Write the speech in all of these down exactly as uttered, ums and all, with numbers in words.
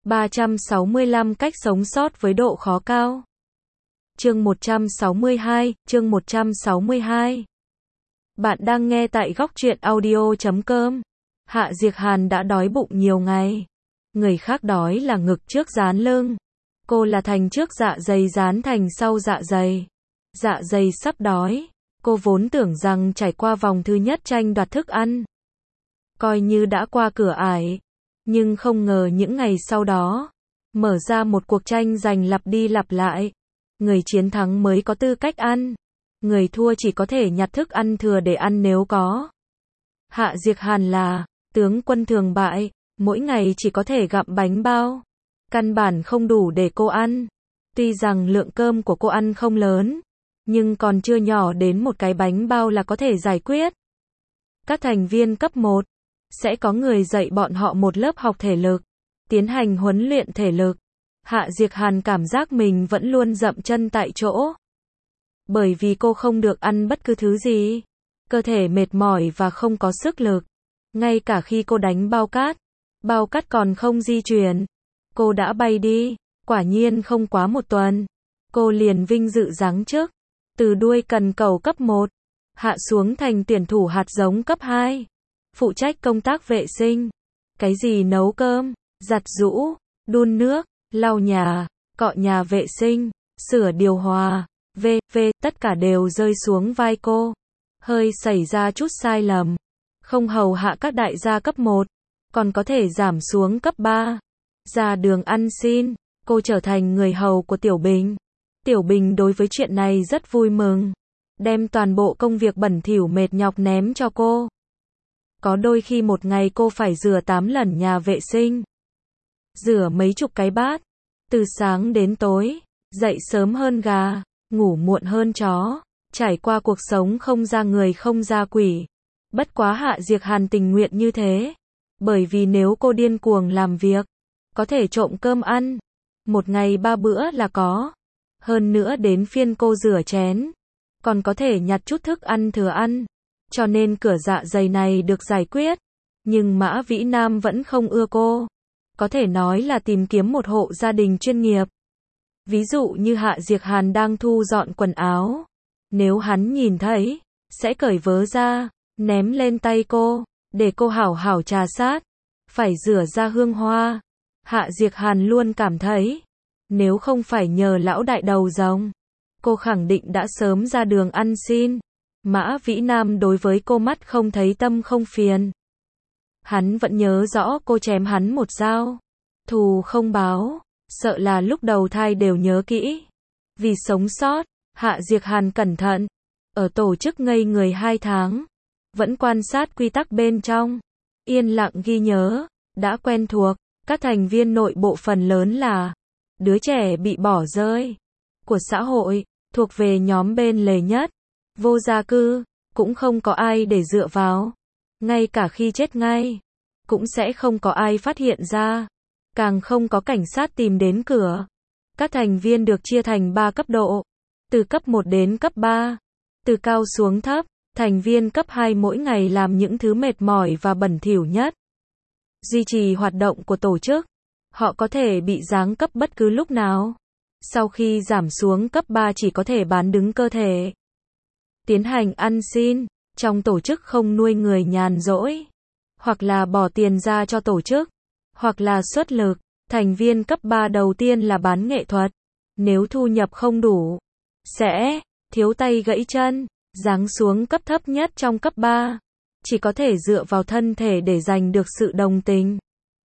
ba trăm sáu mươi lăm cách sống sót với độ khó cao. Chương một trăm sáu mươi hai, chương một trăm sáu mươi hai. Bạn đang nghe tại góc truyện audio chấm com. Hạ Diệc Hàn đã đói bụng nhiều ngày. Người khác đói là ngực trước dán lưng. Cô là thành trước dạ dày dán thành sau dạ dày. Dạ dày sắp đói. Cô vốn tưởng rằng trải qua vòng thứ nhất tranh đoạt thức ăn, coi như đã qua cửa ải. Nhưng không ngờ những ngày sau đó, mở ra một cuộc tranh giành lặp đi lặp lại. Người chiến thắng mới có tư cách ăn. Người thua chỉ có thể nhặt thức ăn thừa để ăn nếu có. Hạ Diệc Hàn là tướng quân thường bại, mỗi ngày chỉ có thể gặm bánh bao. Căn bản không đủ để cô ăn. Tuy rằng lượng cơm của cô ăn không lớn, nhưng còn chưa nhỏ đến một cái bánh bao là có thể giải quyết. Các thành viên cấp một sẽ có người dạy bọn họ một lớp học thể lực, tiến hành huấn luyện thể lực. Hạ Diệc Hàn cảm giác mình vẫn luôn dậm chân tại chỗ. Bởi vì cô không được ăn bất cứ thứ gì. Cơ thể mệt mỏi và không có sức lực. Ngay cả khi cô đánh bao cát, bao cát còn không di chuyển. Cô đã bay đi. Quả nhiên không quá một tuần, cô liền vinh dự giáng chức. Từ đuôi cần cầu cấp một, hạ xuống thành tuyển thủ hạt giống cấp hai. Phụ trách công tác vệ sinh. Cái gì nấu cơm, giặt giũ, đun nước, lau nhà, cọ nhà vệ sinh, sửa điều hòa, vê vê, tất cả đều rơi xuống vai cô. Hơi xảy ra chút sai lầm, không hầu hạ các đại gia cấp một, còn có thể giảm xuống cấp ba. Ra đường ăn xin, cô trở thành người hầu của Tiểu Bình. Tiểu Bình đối với chuyện này rất vui mừng, đem toàn bộ công việc bẩn thỉu mệt nhọc ném cho cô. Có đôi khi một ngày cô phải rửa tám lần nhà vệ sinh, rửa mấy chục cái bát, từ sáng đến tối, dậy sớm hơn gà, ngủ muộn hơn chó, trải qua cuộc sống không ra người không ra quỷ. Bất quá Hạ Diệc Hàn tình nguyện như thế, bởi vì nếu cô điên cuồng làm việc, có thể trộm cơm ăn, một ngày ba bữa là có. Hơn nữa đến phiên cô rửa chén, còn có thể nhặt chút thức ăn thừa ăn. Cho nên cửa dạ dày này được giải quyết. Nhưng Mã Vĩ Nam vẫn không ưa cô. Có thể nói là tìm kiếm một hộ gia đình chuyên nghiệp. Ví dụ như Hạ Diệc Hàn đang thu dọn quần áo. Nếu hắn nhìn thấy, sẽ cởi vớ ra, ném lên tay cô, để cô hảo hảo trà sát. Phải rửa ra hương hoa. Hạ Diệc Hàn luôn cảm thấy, nếu không phải nhờ lão đại đầu rồng, cô khẳng định đã sớm ra đường ăn xin. Mã Vĩ Nam đối với cô mắt không thấy tâm không phiền. Hắn vẫn nhớ rõ cô chém hắn một dao. Thù không báo, sợ là lúc đầu thai đều nhớ kỹ. Vì sống sót, Hạ Diệc Hàn cẩn thận. Ở tổ chức ngây người hai tháng, vẫn quan sát quy tắc bên trong. Yên lặng ghi nhớ, đã quen thuộc. Các thành viên nội bộ phần lớn là đứa trẻ bị bỏ rơi của xã hội, thuộc về nhóm bên lề nhất. Vô gia cư, cũng không có ai để dựa vào. Ngay cả khi chết ngay, cũng sẽ không có ai phát hiện ra. Càng không có cảnh sát tìm đến cửa. Các thành viên được chia thành ba cấp độ. Từ cấp một đến cấp ba. Từ cao xuống thấp, thành viên cấp hai mỗi ngày làm những thứ mệt mỏi và bẩn thỉu nhất. Duy trì hoạt động của tổ chức. Họ có thể bị giáng cấp bất cứ lúc nào. Sau khi giảm xuống cấp ba chỉ có thể bán đứng cơ thể. Tiến hành ăn xin, trong tổ chức không nuôi người nhàn rỗi, hoặc là bỏ tiền ra cho tổ chức, hoặc là xuất lực. Thành viên cấp ba đầu tiên là bán nghệ thuật. Nếu thu nhập không đủ, sẽ thiếu tay gãy chân, giáng xuống cấp thấp nhất trong cấp ba. Chỉ có thể dựa vào thân thể để giành được sự đồng tình.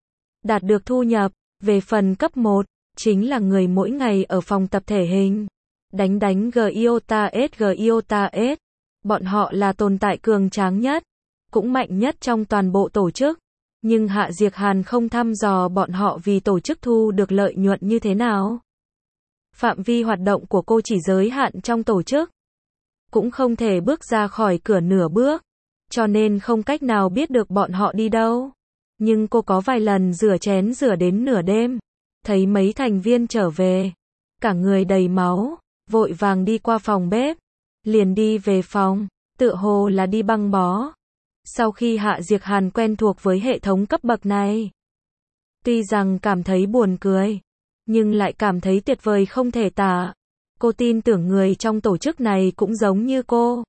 Đạt được thu nhập, về phần cấp một, chính là người mỗi ngày ở phòng tập thể hình. Đánh đánh Giotas Giotas. Bọn họ là tồn tại cường tráng nhất, cũng mạnh nhất trong toàn bộ tổ chức. Nhưng Hạ Diệc Hàn không thăm dò bọn họ vì tổ chức thu được lợi nhuận như thế nào. Phạm vi hoạt động của cô chỉ giới hạn trong tổ chức. Cũng không thể bước ra khỏi cửa nửa bước. Cho nên không cách nào biết được bọn họ đi đâu. Nhưng cô có vài lần rửa chén rửa đến nửa đêm. Thấy mấy thành viên trở về. Cả người đầy máu. Vội vàng đi qua phòng bếp. Liền đi về phòng. Tựa hồ là đi băng bó. Sau khi Hạ Diệc Hàn quen thuộc với hệ thống cấp bậc này, Tuy rằng cảm thấy buồn cười, nhưng lại cảm thấy tuyệt vời không thể tả. Cô tin tưởng người trong tổ chức này cũng giống như cô.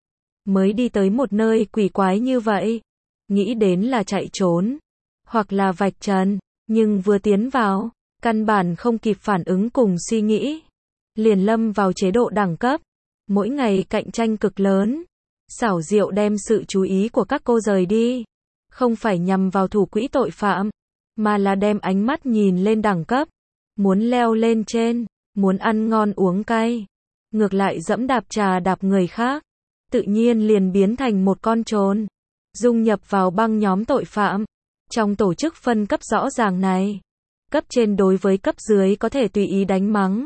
Mới đi tới một nơi quỷ quái như vậy, nghĩ đến là chạy trốn, hoặc là vạch trần, nhưng vừa tiến vào, căn bản không kịp phản ứng cùng suy nghĩ. Liền lâm vào chế độ đẳng cấp, mỗi ngày cạnh tranh cực lớn, xảo diệu đem sự chú ý của các cô rời đi. Không phải nhằm vào thủ quỹ tội phạm, mà là đem ánh mắt nhìn lên đẳng cấp, muốn leo lên trên, muốn ăn ngon uống cay. Ngược lại dẫm đạp trà đạp người khác, tự nhiên liền biến thành một con trồn, dung nhập vào băng nhóm tội phạm. Trong tổ chức phân cấp rõ ràng này, cấp trên đối với cấp dưới có thể tùy ý đánh mắng,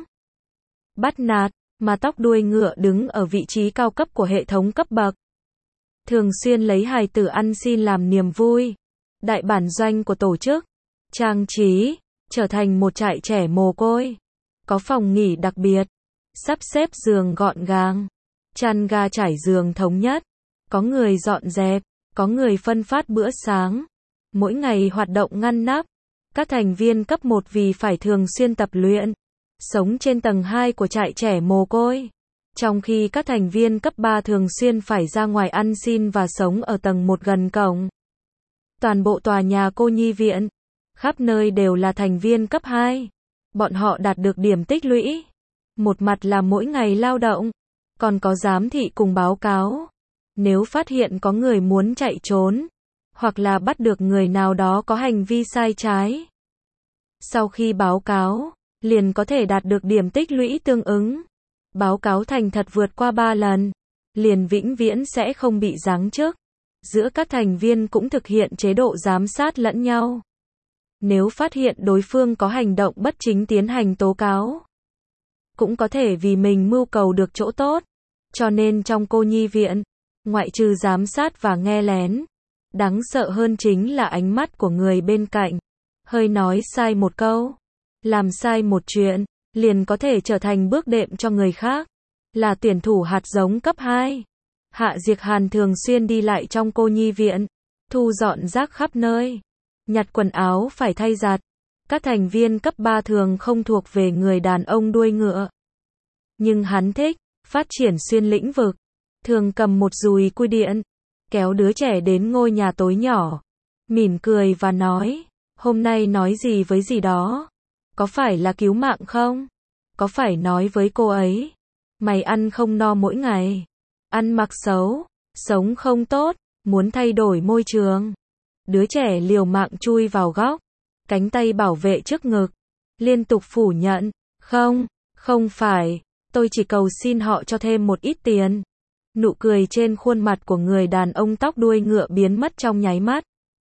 bắt nạt, mà tóc đuôi ngựa đứng ở vị trí cao cấp của hệ thống cấp bậc. Thường xuyên lấy hài tử ăn xin làm niềm vui. Đại bản doanh của tổ chức, trang trí, trở thành một trại trẻ mồ côi. Có phòng nghỉ đặc biệt, sắp xếp giường gọn gàng, chăn ga trải giường thống nhất, có người dọn dẹp, có người phân phát bữa sáng. Mỗi ngày hoạt động ngăn nắp, các thành viên cấp một vì phải thường xuyên tập luyện, sống trên tầng hai của trại trẻ mồ côi. Trong khi các thành viên cấp ba thường xuyên phải ra ngoài ăn xin và sống ở tầng một gần cổng. Toàn bộ tòa nhà cô nhi viện, khắp nơi đều là thành viên cấp hai. Bọn họ đạt được điểm tích lũy. Một mặt là mỗi ngày lao động, còn có giám thị cùng báo cáo. Nếu phát hiện có người muốn chạy trốn, hoặc là bắt được người nào đó có hành vi sai trái. Sau khi báo cáo, liền có thể đạt được điểm tích lũy tương ứng. Báo cáo thành thật vượt qua ba lần, liền vĩnh viễn sẽ không bị giáng chức. Giữa các thành viên cũng thực hiện chế độ giám sát lẫn nhau. Nếu phát hiện đối phương có hành động bất chính tiến hành tố cáo, cũng có thể vì mình mưu cầu được chỗ tốt. Cho nên trong cô nhi viện, ngoại trừ giám sát và nghe lén, đáng sợ hơn chính là ánh mắt của người bên cạnh. Hơi nói sai một câu, làm sai một chuyện, liền có thể trở thành bước đệm cho người khác. Là tuyển thủ hạt giống cấp hai. Hạ Diệc Hàn thường xuyên đi lại trong cô nhi viện, thu dọn rác khắp nơi, nhặt quần áo phải thay giặt. Các thành viên cấp ba thường không thuộc về người đàn ông đuôi ngựa. Nhưng hắn thích phát triển xuyên lĩnh vực, thường cầm một dùi cui điện, kéo đứa trẻ đến ngôi nhà tối nhỏ, mỉm cười và nói, hôm nay nói gì với gì đó, có phải là cứu mạng không? Có phải nói với cô ấy, mày ăn không no mỗi ngày, ăn mặc xấu, sống không tốt, muốn thay đổi môi trường. Đứa trẻ liều mạng chui vào góc, cánh tay bảo vệ trước ngực, liên tục phủ nhận, không, không phải, tôi chỉ cầu xin họ cho thêm một ít tiền. Nụ cười trên khuôn mặt của người đàn ông tóc đuôi ngựa biến mất trong nháy mắt.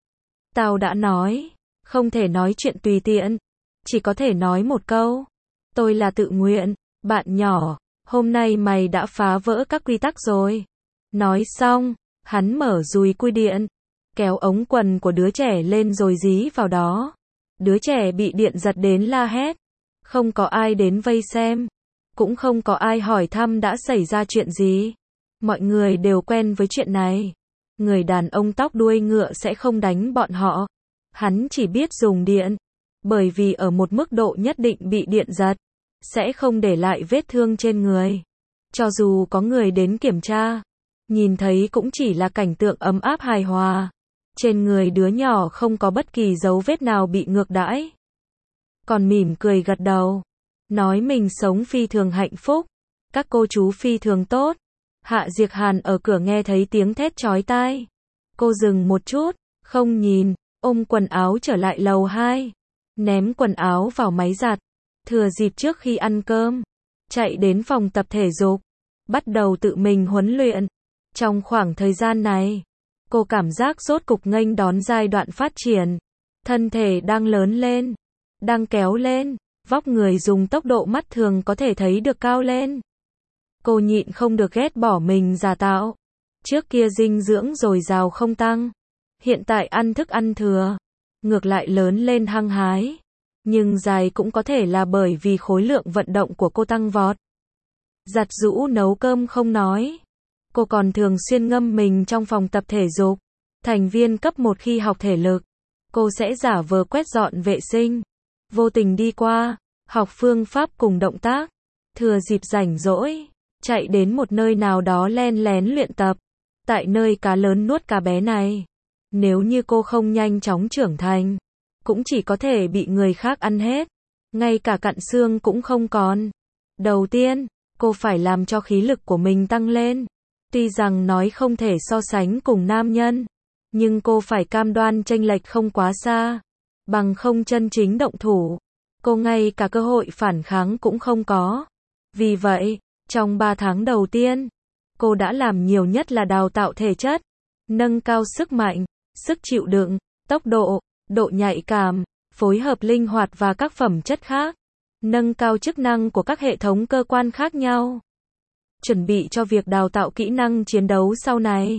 Tao đã nói, không thể nói chuyện tùy tiện, chỉ có thể nói một câu, tôi là tự nguyện, bạn nhỏ, hôm nay mày đã phá vỡ các quy tắc rồi. Nói xong, hắn mở dùi cui điện, kéo ống quần của đứa trẻ lên rồi dí vào đó. Đứa trẻ bị điện giật đến la hét, không có ai đến vây xem, cũng không có ai hỏi thăm đã xảy ra chuyện gì. Mọi người đều quen với chuyện này. Người đàn ông tóc đuôi ngựa sẽ không đánh bọn họ. Hắn chỉ biết dùng điện, bởi vì ở một mức độ nhất định bị điện giật, sẽ không để lại vết thương trên người. Cho dù có người đến kiểm tra, nhìn thấy cũng chỉ là cảnh tượng ấm áp hài hòa. Trên người đứa nhỏ không có bất kỳ dấu vết nào bị ngược đãi. Còn mỉm cười gật đầu, nói mình sống phi thường hạnh phúc, các cô chú phi thường tốt. Hạ Diệc Hàn ở cửa nghe thấy tiếng thét chói tai. Cô dừng một chút, không nhìn, ôm quần áo trở lại lầu hai, ném quần áo vào máy giặt, thừa dịp trước khi ăn cơm, chạy đến phòng tập thể dục, bắt đầu tự mình huấn luyện. Trong khoảng thời gian này, cô cảm giác rốt cục nghênh đón giai đoạn phát triển, thân thể đang lớn lên, đang kéo lên, vóc người dùng tốc độ mắt thường có thể thấy được cao lên. Cô nhịn không được ghét bỏ mình giả tạo. Trước kia dinh dưỡng dồi dào không tăng, hiện tại ăn thức ăn thừa, ngược lại lớn lên hăng hái. Nhưng dài cũng có thể là bởi vì khối lượng vận động của cô tăng vọt. Giặt giũ nấu cơm không nói, cô còn thường xuyên ngâm mình trong phòng tập thể dục. Thành viên cấp một khi học thể lực, cô sẽ giả vờ quét dọn vệ sinh, vô tình đi qua, học phương pháp cùng động tác, thừa dịp rảnh rỗi, chạy đến một nơi nào đó len lén luyện tập. Tại nơi cá lớn nuốt cá bé này, nếu như cô không nhanh chóng trưởng thành, cũng chỉ có thể bị người khác ăn hết, ngay cả cặn xương cũng không còn. Đầu tiên, cô phải làm cho khí lực của mình tăng lên. Tuy rằng nói không thể so sánh cùng nam nhân, nhưng cô phải cam đoan chênh lệch không quá xa, bằng không chân chính động thủ, cô ngay cả cơ hội phản kháng cũng không có. Vì vậy, trong ba tháng đầu tiên, cô đã làm nhiều nhất là đào tạo thể chất, nâng cao sức mạnh, sức chịu đựng, tốc độ, độ nhạy cảm, phối hợp linh hoạt và các phẩm chất khác, nâng cao chức năng của các hệ thống cơ quan khác nhau, chuẩn bị cho việc đào tạo kỹ năng chiến đấu sau này.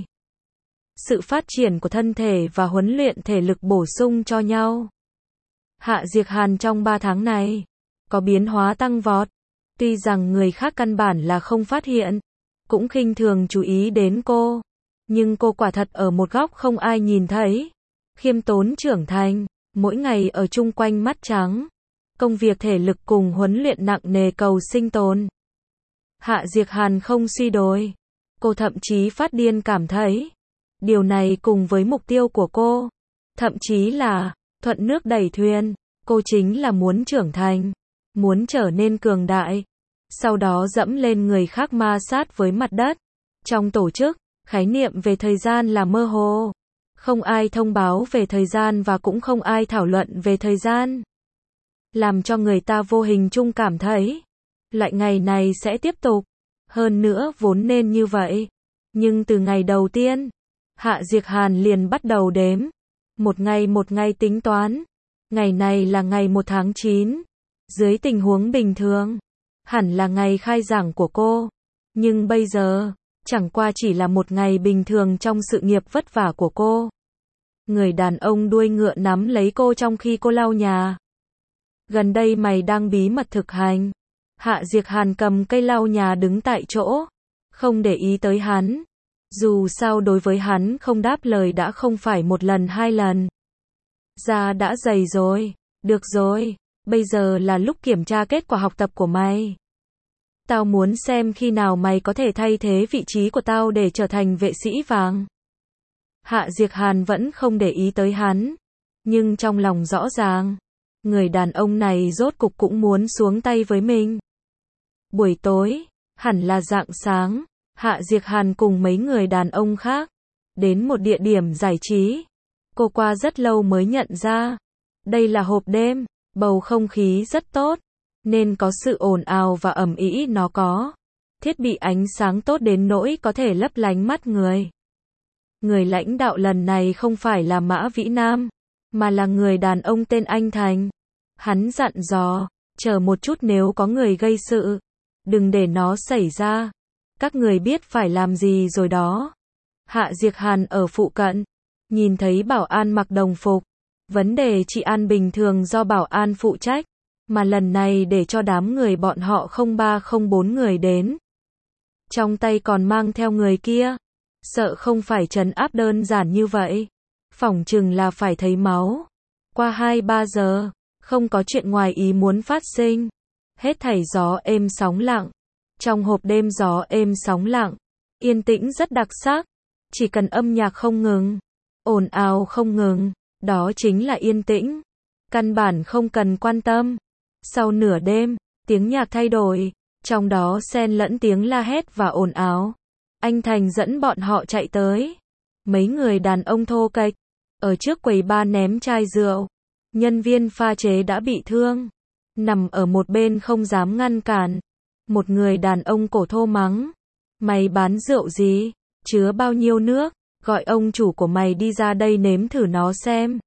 Sự phát triển của thân thể và huấn luyện thể lực bổ sung cho nhau. Hạ Diệc Hàn trong ba tháng này có biến hóa tăng vọt, tuy rằng người khác căn bản là không phát hiện, cũng khinh thường chú ý đến cô, nhưng cô quả thật ở một góc không ai nhìn thấy, khiêm tốn trưởng thành, mỗi ngày ở chung quanh mắt trắng, công việc thể lực cùng huấn luyện nặng nề cầu sinh tồn. Hạ Diệc Hàn không suy đồi, cô thậm chí phát điên cảm thấy, điều này cùng với mục tiêu của cô, thậm chí là thuận nước đẩy thuyền, cô chính là muốn trưởng thành, muốn trở nên cường đại, sau đó dẫm lên người khác ma sát với mặt đất. Trong tổ chức, khái niệm về thời gian là mơ hồ, không ai thông báo về thời gian và cũng không ai thảo luận về thời gian, làm cho người ta vô hình chung cảm thấy loại ngày này sẽ tiếp tục, hơn nữa vốn nên như vậy. Nhưng từ ngày đầu tiên, Hạ Diệc Hàn liền bắt đầu đếm, một ngày một ngày tính toán, ngày này là ngày một tháng chín, dưới tình huống bình thường, hẳn là ngày khai giảng của cô, nhưng bây giờ, chẳng qua chỉ là một ngày bình thường trong sự nghiệp vất vả của cô. Người đàn ông đuôi ngựa nắm lấy cô trong khi cô lau nhà. Gần đây mày đang bí mật thực hành. Hạ Diệc Hàn cầm cây lau nhà đứng tại chỗ, không để ý tới hắn. Dù sao đối với hắn không đáp lời đã không phải một lần hai lần. Da đã dày rồi, được rồi, bây giờ là lúc kiểm tra kết quả học tập của mày. Tao muốn xem khi nào mày có thể thay thế vị trí của tao để trở thành vệ sĩ vàng. Hạ Diệc Hàn vẫn không để ý tới hắn, nhưng trong lòng rõ ràng, người đàn ông này rốt cục cũng muốn xuống tay với mình. Buổi tối, hẳn là rạng sáng, Hạ Diệc Hàn cùng mấy người đàn ông khác đến một địa điểm giải trí. Cô qua rất lâu mới nhận ra, đây là hộp đêm, bầu không khí rất tốt, nên có sự ồn ào và ầm ĩ nó có. Thiết bị ánh sáng tốt đến nỗi có thể lấp lánh mắt người. Người lãnh đạo lần này không phải là Mã Vĩ Nam, mà là người đàn ông tên Anh Thành. Hắn dặn dò, chờ một chút nếu có người gây sự, đừng để nó xảy ra. Các người biết phải làm gì rồi đó. Hạ Diệc Hàn ở phụ cận, nhìn thấy bảo an mặc đồng phục. Vấn đề trị an bình thường do bảo an phụ trách, mà lần này để cho đám người bọn họ không ba không bốn người đến. Trong tay còn mang theo người kia, sợ không phải trấn áp đơn giản như vậy. Phỏng chừng là phải thấy máu. Qua hai ba giờ, không có chuyện ngoài ý muốn phát sinh. Hết thảy gió êm sóng lặng. Trong hộp đêm gió êm sóng lặng, yên tĩnh rất đặc sắc. Chỉ cần âm nhạc không ngừng, ồn ào không ngừng, đó chính là yên tĩnh. Căn bản không cần quan tâm. Sau nửa đêm, tiếng nhạc thay đổi, trong đó xen lẫn tiếng la hét và ồn ào. Anh Thành dẫn bọn họ chạy tới. Mấy người đàn ông thô kệch, ở trước quầy bar ném chai rượu. Nhân viên pha chế đã bị thương, nằm ở một bên không dám ngăn cản. Một người đàn ông cổ thô mắng, mày bán rượu gì, chứa bao nhiêu nước, gọi ông chủ của mày đi ra đây nếm thử nó xem.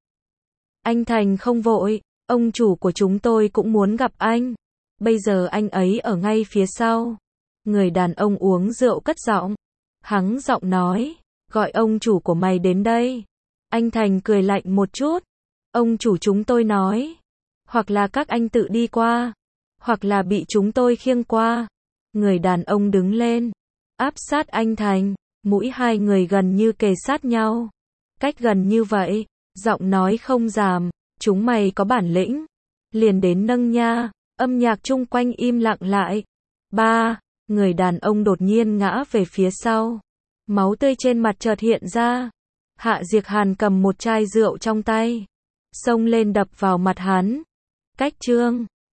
Anh Thành không vội, ông chủ của chúng tôi cũng muốn gặp anh, bây giờ anh ấy ở ngay phía sau. Người đàn ông uống rượu cất giọng, hắng giọng nói, gọi ông chủ của mày đến đây. Anh Thành cười lạnh một chút, ông chủ chúng tôi nói, hoặc là các anh tự đi qua, hoặc là bị chúng tôi khiêng qua. Người đàn ông đứng lên, áp sát anh Thành, mũi hai người gần như kề sát nhau. Cách gần như vậy, Giọng nói không giảm, chúng mày có bản lĩnh, liền đến nâng nha. Âm nhạc chung quanh im lặng lại. Ba, người đàn ông đột nhiên ngã về phía sau. Máu tươi trên mặt chợt hiện ra. Hạ Diệc Hàn cầm một chai rượu trong tay, xông lên đập vào mặt hắn. Cách chương